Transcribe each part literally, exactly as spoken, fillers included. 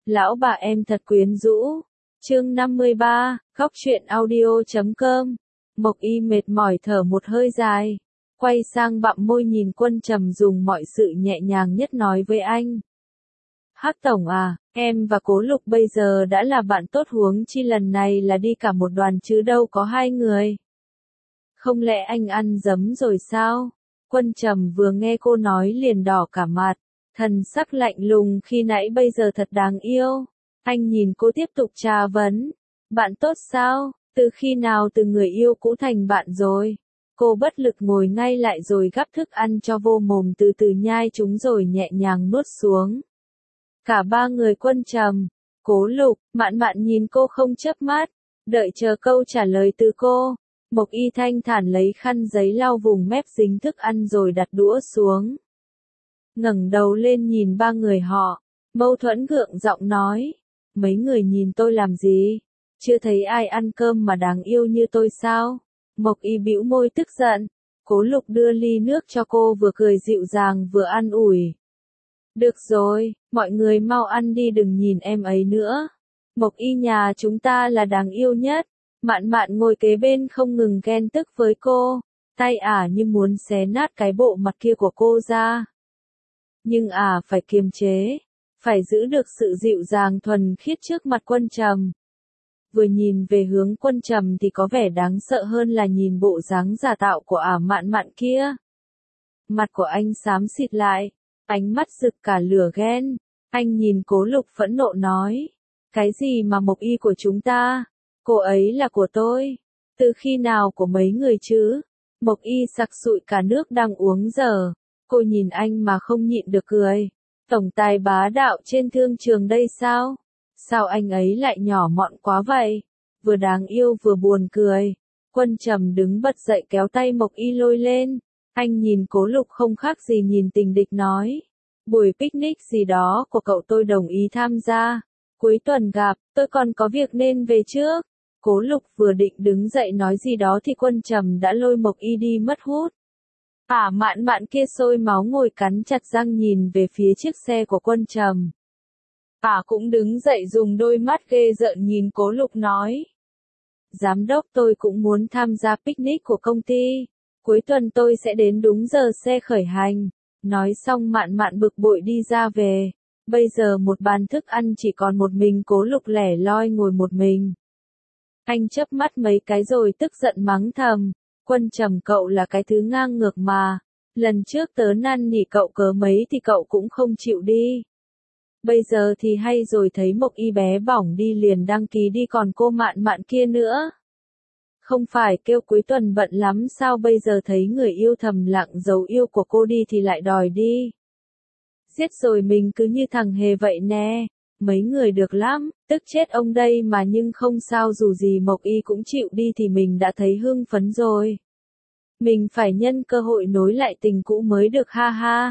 Lão bà em thật quyến rũ. Chương năm mươi ba, góc truyện audio chấm com. Mộc Y mệt mỏi thở một hơi dài, quay sang bặm môi nhìn Quân Trầm dùng mọi sự nhẹ nhàng nhất nói với anh. Hắc tổng à, em và Cố Lục bây giờ đã là bạn tốt, huống chi lần này là đi cả một đoàn chứ đâu có hai người. Không lẽ anh ăn dấm rồi sao? Quân Trầm vừa nghe cô nói liền đỏ cả mặt, thần sắc lạnh lùng khi nãy bây giờ thật đáng yêu. Anh nhìn cô tiếp tục tra vấn. Bạn tốt sao? Từ khi nào từ người yêu cũ thành bạn rồi? Cô bất lực ngồi ngay lại rồi gắp thức ăn cho vô mồm, từ từ nhai chúng rồi nhẹ nhàng nuốt xuống. Cả ba người Quân Trầm, Cố Lục, Mạn Mạn nhìn cô không chớp mắt, đợi chờ câu trả lời từ cô. Mộc Y thanh thản lấy khăn giấy lau vùng mép dính thức ăn rồi đặt đũa xuống. Ngẩng đầu lên nhìn ba người họ, mâu thuẫn gượng giọng nói, mấy người nhìn tôi làm gì? Chưa thấy ai ăn cơm mà đáng yêu như tôi sao? Mộc Y bĩu môi tức giận. Cố Lục đưa ly nước cho cô, vừa cười dịu dàng vừa an ủi. Được rồi, mọi người mau ăn đi, đừng nhìn em ấy nữa. Mộc Y nhà chúng ta là đáng yêu nhất. Mạn Mạn ngồi kế bên không ngừng ghen tức với cô, tay ả như muốn xé nát cái bộ mặt kia của cô ra. Nhưng ả phải kiềm chế, phải giữ được sự dịu dàng thuần khiết trước mặt Quân Trầm. Vừa nhìn về hướng Quân Trầm thì có vẻ đáng sợ hơn là nhìn bộ dáng giả tạo của ả Mạn Mạn kia. Mặt của anh xám xịt lại, ánh mắt rực cả lửa ghen. Anh nhìn Cố Lục phẫn nộ nói, cái gì mà Mộc Y của chúng ta? Cô ấy là của tôi. Từ khi nào của mấy người chứ? Mộc Y sặc sụi cả nước đang uống dở. Cô nhìn anh mà không nhịn được cười. Tổng tài bá đạo trên thương trường đây sao? Sao anh ấy lại nhỏ mọn quá vậy? Vừa đáng yêu vừa buồn cười. Quân Trầm đứng bật dậy kéo tay Mộc Y lôi lên. Anh nhìn Cố Lục không khác gì nhìn tình địch nói. Buổi picnic gì đó của cậu tôi đồng ý tham gia. Cuối tuần gặp, tôi còn có việc nên về trước. Cố Lục vừa định đứng dậy nói gì đó thì Quân Trầm đã lôi Mộc Y đi mất hút. Ả Mạn Mạn kia sôi máu ngồi cắn chặt răng nhìn về phía chiếc xe của Quân Trầm. Ả cũng đứng dậy dùng đôi mắt ghê rợn nhìn Cố Lục nói. Giám đốc, tôi cũng muốn tham gia picnic của công ty. Cuối tuần tôi sẽ đến đúng giờ xe khởi hành. Nói xong Mạn Mạn bực bội đi ra về. Bây giờ một bàn thức ăn chỉ còn một mình Cố Lục lẻ loi ngồi một mình. Anh chớp mắt mấy cái rồi tức giận mắng thầm. Quân Trầm, cậu là cái thứ ngang ngược mà. Lần trước tớ năn nỉ cậu cớ mấy thì cậu cũng không chịu đi. Bây giờ thì hay rồi, thấy Mộc Y bé bỏng đi liền đăng ký đi, còn cô Mạn Mạn kia nữa. Không phải kêu cuối tuần bận lắm sao, bây giờ thấy người yêu thầm lặng giấu yêu của cô đi thì lại đòi đi. Giết rồi mình cứ như thằng hề vậy nè. Mấy người được lắm, tức chết ông đây mà, nhưng không sao, dù gì Mộc Y cũng chịu đi thì mình đã thấy hưng phấn rồi. Mình phải nhân cơ hội nối lại tình cũ mới được, ha ha.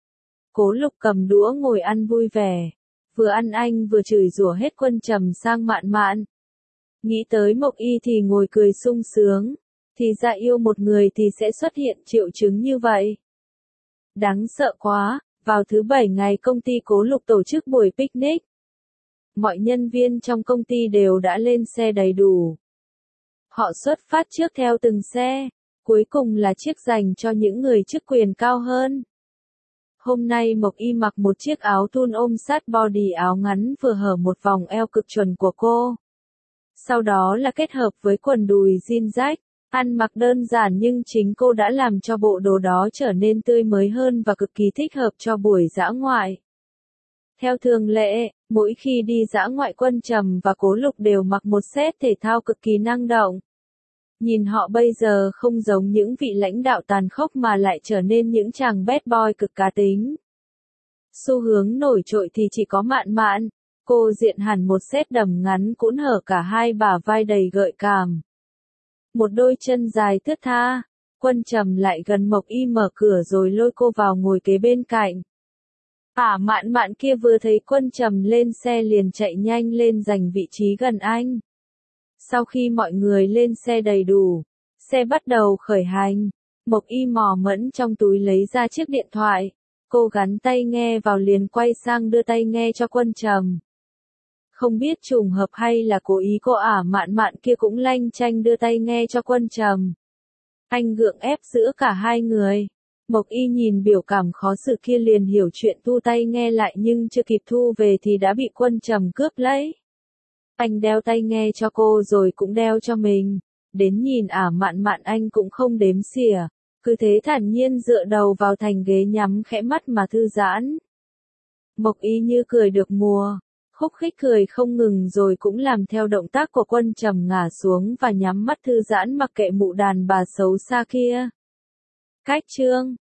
Cố Lục cầm đũa ngồi ăn vui vẻ. Vừa ăn anh vừa chửi rủa hết Quân Trầm sang Mạn Mạn. Nghĩ tới Mộc Y thì ngồi cười sung sướng. Thì ra yêu một người thì sẽ xuất hiện triệu chứng như vậy. Đáng sợ quá. Vào thứ bảy ngày công ty Cố Lục tổ chức buổi picnic. Mọi nhân viên trong công ty đều đã lên xe đầy đủ. Họ xuất phát trước theo từng xe. Cuối cùng là chiếc dành cho những người chức quyền cao hơn. Hôm nay Mộc Y mặc một chiếc áo thun ôm sát body, áo ngắn vừa hở một vòng eo cực chuẩn của cô. Sau đó là kết hợp với quần đùi jean rách. Ăn mặc đơn giản nhưng chính cô đã làm cho bộ đồ đó trở nên tươi mới hơn và cực kỳ thích hợp cho buổi dã ngoại. Theo thường lệ, mỗi khi đi dã ngoại Quân Trầm và Cố Lục đều mặc một set thể thao cực kỳ năng động. Nhìn họ bây giờ không giống những vị lãnh đạo tàn khốc mà lại trở nên những chàng bad boy cực cá tính. Xu hướng nổi trội thì chỉ có Mạn Mạn. Cô diện hẳn một set đầm ngắn cũn hở cả hai bả vai đầy gợi cảm. Một đôi chân dài thướt tha. Quân Trầm lại gần Mộc Y mở cửa rồi lôi cô vào ngồi kế bên cạnh. Ả Mạn Mạn kia vừa thấy Quân Trầm lên xe liền chạy nhanh lên giành vị trí gần anh. Sau khi mọi người lên xe đầy đủ, xe bắt đầu khởi hành. Mộc Y mò mẫm trong túi lấy ra chiếc điện thoại. Cô gắn tai nghe vào liền quay sang đưa tai nghe cho Quân Trầm. Không biết trùng hợp hay là cố ý cô ả mạn mạn kia cũng lanh chanh đưa tay nghe cho Quân Trầm. Anh gượng ép giữa cả hai người. Mộc Y nhìn biểu cảm khó xử kia liền hiểu chuyện, thu tay nghe lại nhưng chưa kịp thu về thì đã bị Quân Trầm cướp lấy. Anh đeo tay nghe cho cô rồi cũng đeo cho mình. Đến nhìn ả mạn mạn anh cũng không đếm xỉa. Cứ thế thản nhiên dựa đầu vào thành ghế nhắm khẽ mắt mà thư giãn. Mộc Y như cười được mùa. Khúc khích cười không ngừng rồi cũng làm theo động tác của Quân Trầm, ngả xuống và nhắm mắt thư giãn mặc kệ mụ đàn bà xấu xa kia. Cách chương